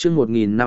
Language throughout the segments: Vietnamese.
chương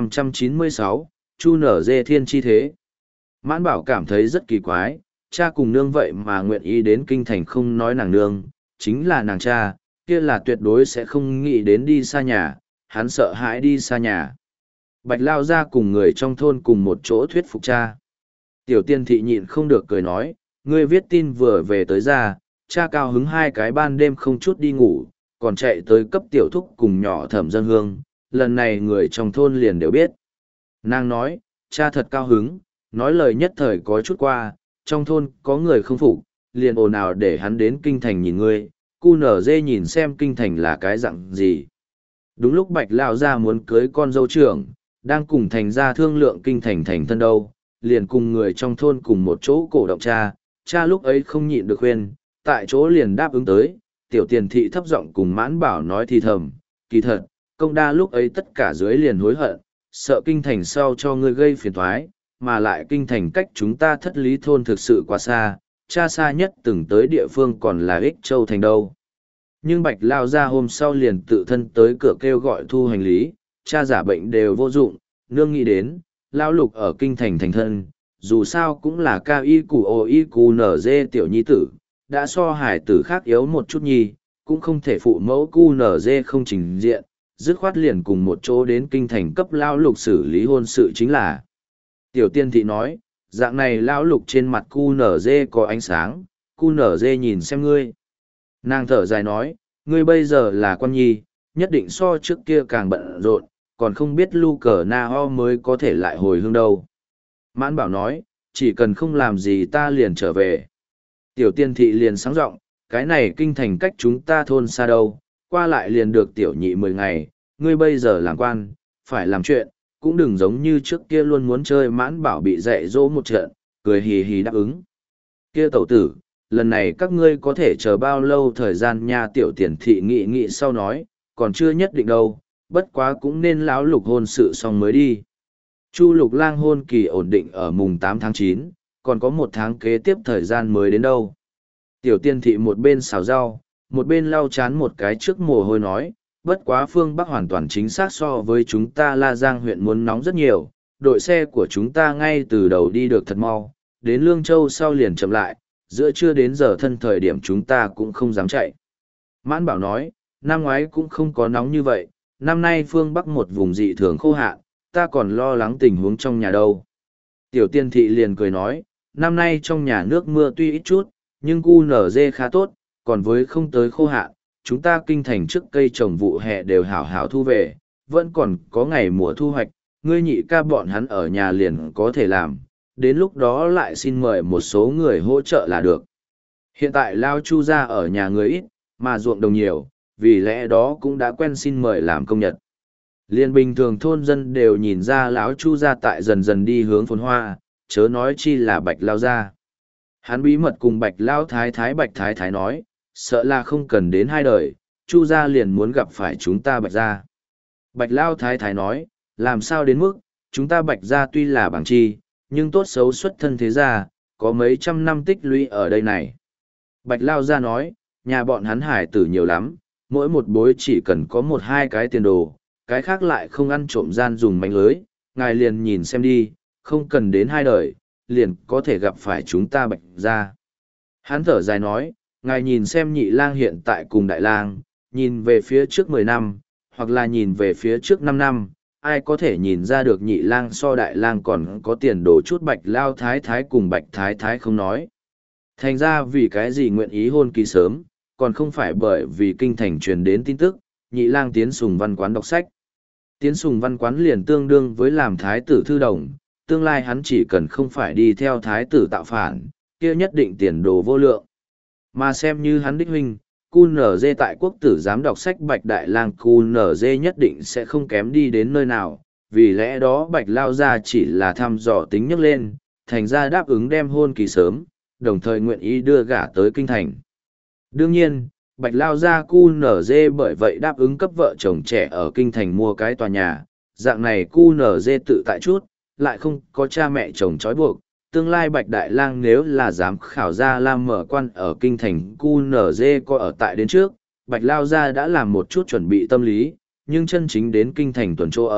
1596, Chu nở dê thiên chi thế. Mãn Bảo cảm thấy rất kỳ quái, cha cùng nương vậy mà nguyện ý đến kinh thành không nói nàng nương, chính là nàng cha, kia là tuyệt đối sẽ không nghĩ đến đi xa nhà, hắn sợ hãi đi xa nhà. Bạch Lao ra cùng người trong thôn cùng một chỗ thuyết phục cha. Tiểu tiên thị nhịn không được cười nói, ngươi viết tin vừa về tới ra, cha cao hứng hai cái ban đêm không chút đi ngủ, còn chạy tới cấp tiểu thúc cùng nhỏ thẩm dân hương, lần này người trong thôn liền đều biết. Nàng nói, cha thật cao hứng, nói lời nhất thời có chút qua, trong thôn có người không phục, liền ồn ào để hắn đến kinh thành nhìn ngươi, cu nở dê nhìn xem kinh thành là cái dạng gì. Đúng lúc Bạch Lao ra muốn cưới con dâu trưởng, đang cùng thành ra thương lượng kinh thành thành thân đâu, liền cùng người trong thôn cùng một chỗ cổ động cha, cha lúc ấy không nhịn được khuyên, tại chỗ liền đáp ứng tới, tiểu tiền thị thấp giọng cùng Mãn Bảo nói thì thầm, kỳ thật, công đa lúc ấy tất cả dưới liền hối hận, sợ kinh thành sau cho ngươi gây phiền toái, mà lại kinh thành cách chúng ta Thất Lý thôn thực sự quá xa, cha xa nhất từng tới địa phương còn là Ích Châu thành đâu. Nhưng Bạch Lao ra hôm sau liền tự thân tới cửa kêu gọi thu hành lý, cha giả bệnh đều vô dụng, nương nghĩ đến, Lao Lục ở kinh thành thành thân, dù sao cũng là ca y củ ô y cù nở dê tiểu nhi tử, đã so hải tử khác yếu một chút nhi, cũng không thể phụ mẫu cu nở dê không trình diện, dứt khoát liền cùng một chỗ đến kinh thành cấp Lao Lục xử lý hôn sự chính là. Tiểu tiên thị nói, dạng này Lão Lục trên mặt cu nở dê có ánh sáng, cu nở dê nhìn xem ngươi. Nàng thở dài nói, ngươi bây giờ là quan nhi, nhất định so trước kia càng bận rộn, còn không biết lu cờ na ho mới có thể lại hồi hương đâu. Mãn Bảo nói, chỉ cần không làm gì ta liền trở về. Tiểu tiên thị liền sáng giọng, cái này kinh thành cách chúng ta thôn xa đâu, qua lại liền được tiểu nhị 10 ngày, ngươi bây giờ làm quan, phải làm chuyện, cũng đừng giống như trước kia luôn muốn chơi. Mãn Bảo bị dạy dỗ một trận, cười hì hì đáp ứng. Kia tẩu tử, lần này các ngươi có thể chờ bao lâu thời gian nha? Tiểu tiền thị nghị sau nói, còn chưa nhất định đâu, bất quá cũng nên Lão Lục hôn sự xong mới đi. Chu Lục Lang hôn kỳ ổn định ở mùng 8 tháng 9, còn có 1 tháng kế tiếp thời gian mới đến đâu. Tiểu tiên thị một bên xào rau, một bên lau chán một cái trước mồ hôi nói, bất quá phương Bắc hoàn toàn chính xác so với chúng ta La Giang huyện muốn nóng rất nhiều, đội xe của chúng ta ngay từ đầu đi được thật mau, đến Lương Châu sau liền chậm lại, giữa trưa đến giờ thân thời điểm chúng ta cũng không dám chạy. Mãn Bảo nói, năm ngoái cũng không có nóng như vậy, năm nay phương Bắc một vùng dị thường khô hạn, ta còn lo lắng tình huống trong nhà đâu. Tiểu tiên thị liền cười nói, năm nay trong nhà nước mưa tuy ít chút, nhưng cu nở dê khá tốt, còn với không tới khô hạn, chúng ta kinh thành trước cây trồng vụ hè đều hảo hảo thu về, vẫn còn có ngày mùa thu hoạch, ngươi nhị ca bọn hắn ở nhà liền có thể làm, đến lúc đó lại xin mời một số người hỗ trợ là được. Hiện tại Lao Chu ra ở nhà người ít, mà ruộng đồng nhiều, vì lẽ đó cũng đã quen xin mời làm công nhật. Liên bình thường thôn dân đều nhìn ra lão Chu ra tại dần dần đi hướng phồn hoa, chớ nói chi là Bạch Lao ra. Hắn bí mật cùng Bạch Lao Thái Thái Bạch Thái Thái nói, sợ là không cần đến 2 đời, Chu gia liền muốn gặp phải chúng ta Bạch gia. Bạch Lao Thái Thái nói, làm sao đến mức, chúng ta Bạch gia tuy là bằng chi, nhưng tốt xấu xuất thân thế gia, có mấy trăm năm tích lũy ở đây này. Bạch Lao gia nói, nhà bọn hắn hải tử nhiều lắm, mỗi một bối chỉ cần có 1-2 cái tiền đồ, cái khác lại không ăn trộm gian dùng mánh lưới, ngài liền nhìn xem đi, không cần đến 2 đời, liền có thể gặp phải chúng ta Bạch gia. Hắn thở dài nói, ngài nhìn xem nhị lang hiện tại cùng đại lang, nhìn về phía trước 10 năm, hoặc là nhìn về phía trước 5 năm, ai có thể nhìn ra được nhị lang so đại lang còn có tiền đồ chút. Bạch Lao Thái Thái cùng Bạch Thái Thái không nói. Thành ra vì cái gì nguyện ý hôn kỳ sớm, còn không phải bởi vì kinh thành truyền đến tin tức, nhị lang tiến sùng văn quán đọc sách. Tiến sùng văn quán liền tương đương với làm thái tử thư đồng, tương lai hắn chỉ cần không phải đi theo thái tử tạo phản, kia nhất định tiền đồ vô lượng. Mà xem như hắn đích huynh, QNZ tại quốc tử giám đọc sách Bạch Đại Lang QNZ nhất định sẽ không kém đi đến nơi nào, vì lẽ đó Bạch Lao Gia chỉ là thăm dò tính nhắc lên, thành ra đáp ứng đem hôn kỳ sớm, đồng thời nguyện ý đưa gả tới kinh thành. Đương nhiên, Bạch Lao Gia QNZ bởi vậy đáp ứng cấp vợ chồng trẻ ở kinh thành mua cái tòa nhà, dạng này QNZ tự tại chút, lại không có cha mẹ chồng trói buộc. Tương lai Bạch Đại Lang nếu là giám khảo gia Lam mở quan ở kinh thành QNZ có ở tại đến trước, Bạch Lao Gia đã làm một chút chuẩn bị tâm lý, nhưng chân chính đến kinh thành tuần chỗ ở,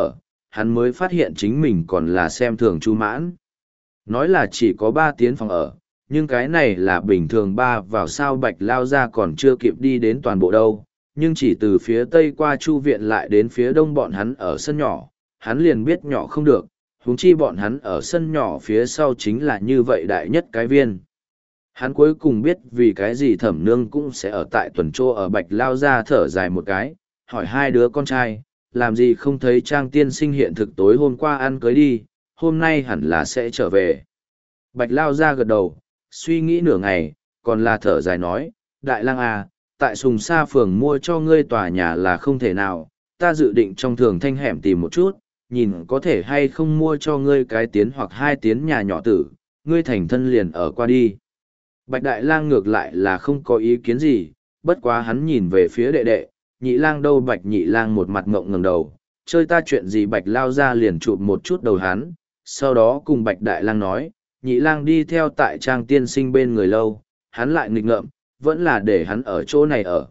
hắn mới phát hiện chính mình còn là xem thường Chu Mãn. Nói là chỉ có 3 tiến phòng ở, nhưng cái này là bình thường 3 vào sao Bạch Lao Gia còn chưa kịp đi đến toàn bộ đâu, nhưng chỉ từ phía tây qua Chu viện lại đến phía đông bọn hắn ở sân nhỏ, hắn liền biết nhỏ không được, huống chi bọn hắn ở sân nhỏ phía sau chính là như vậy đại nhất cái viên. Hắn cuối cùng biết vì cái gì Thẩm Nương cũng sẽ ở tại tuần trô ở Bạch Lao Gia thở dài một cái, hỏi 2 đứa con trai, làm gì không thấy Trang tiên sinh hiện thực tối hôm qua ăn cưới đi, hôm nay hẳn là sẽ trở về. Bạch Lao Gia gật đầu, suy nghĩ nửa ngày, còn là thở dài nói, Đại lang à, tại Sùng Sa phường mua cho ngươi tòa nhà là không thể nào, ta dự định trong thường thanh hẻm tìm một chút, nhìn có thể hay không mua cho ngươi cái tiến hoặc 2 tiến nhà nhỏ tử, ngươi thành thân liền ở qua đi. Bạch Đại lang ngược lại là không có ý kiến gì, bất quá hắn nhìn về phía đệ đệ, Nhị lang đâu? Bạch Nhị lang một mặt ngộng ngẩng đầu, chơi ta chuyện gì? Bạch Lao Gia liền chụp một chút đầu hắn, sau đó cùng Bạch Đại lang nói, Nhị lang đi theo tại Trang tiên sinh bên người lâu, hắn lại nghịch ngợm, vẫn là để hắn ở chỗ này ở,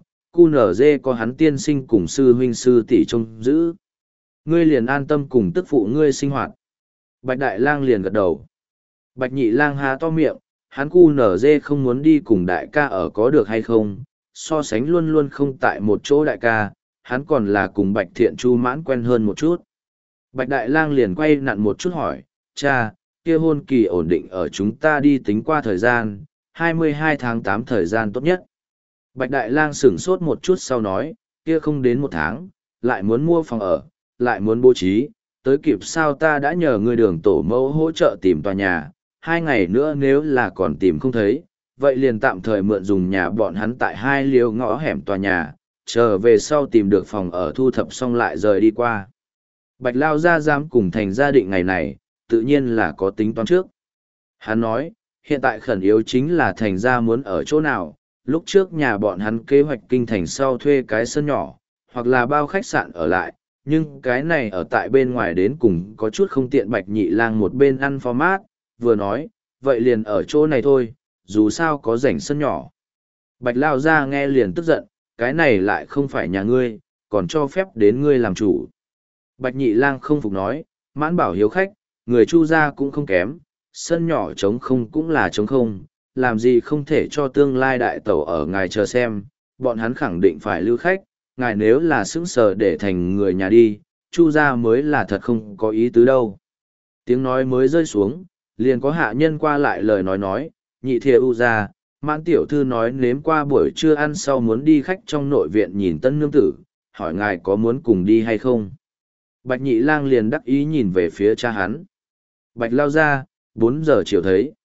QNZ có hắn tiên sinh cùng sư huynh sư tỷ trông giữ. Ngươi liền an tâm cùng tức phụ ngươi sinh hoạt. Bạch Đại lang liền gật đầu. Bạch Nhị lang há to miệng, hắn QNZ không muốn đi cùng đại ca ở có được hay không, so sánh luôn luôn không tại một chỗ đại ca, hắn còn là cùng Bạch Thiện Chu Mãn quen hơn một chút. Bạch Đại lang liền quay nặn một chút hỏi, cha, kia hôn kỳ ổn định ở chúng ta đi tính qua thời gian, 22 tháng 8 thời gian tốt nhất. Bạch Đại lang sửng sốt một chút sau nói, kia không đến 1 tháng, lại muốn mua phòng ở, lại muốn bố trí, tới kịp sao? Ta đã nhờ người đường tổ mẫu hỗ trợ tìm tòa nhà, 2 ngày nữa nếu là còn tìm không thấy, vậy liền tạm thời mượn dùng nhà bọn hắn tại 2 liều ngõ hẻm tòa nhà, chờ về sau tìm được phòng ở thu thập xong lại rời đi qua. Bạch Lao Gia dám cùng thành gia định ngày này, tự nhiên là có tính toán trước. Hắn nói, hiện tại khẩn yếu chính là thành gia muốn ở chỗ nào, lúc trước nhà bọn hắn kế hoạch kinh thành sau thuê cái sân nhỏ, hoặc là bao khách sạn ở lại, nhưng cái này ở tại bên ngoài đến cùng có chút không tiện. Bạch Nhị lang một bên ăn format, vừa nói, vậy liền ở chỗ này thôi, dù sao có rảnh sân nhỏ. Bạch Lao Gia nghe liền tức giận, cái này lại không phải nhà ngươi, còn cho phép đến ngươi làm chủ. Bạch Nhị lang không phục nói, Mãn bảo hiếu khách, người Chu gia cũng không kém, sân nhỏ trống không cũng là trống không, làm gì không thể cho tương lai đại tẩu ở ngài chờ xem, bọn hắn khẳng định phải lưu khách, ngài nếu là sững sờ để thành người nhà đi, Chu gia mới là thật không có ý tứ đâu. Tiếng nói mới rơi xuống, liền có hạ nhân qua lại lời nói, Nhị thìa u gia, Mãn tiểu thư nói nếm qua buổi trưa ăn sau muốn đi khách trong nội viện nhìn tân nương tử, hỏi ngài có muốn cùng đi hay không. Bạch Nhị lang liền đắc ý nhìn về phía cha hắn. Bạch Lao Gia, 4 giờ chiều thấy.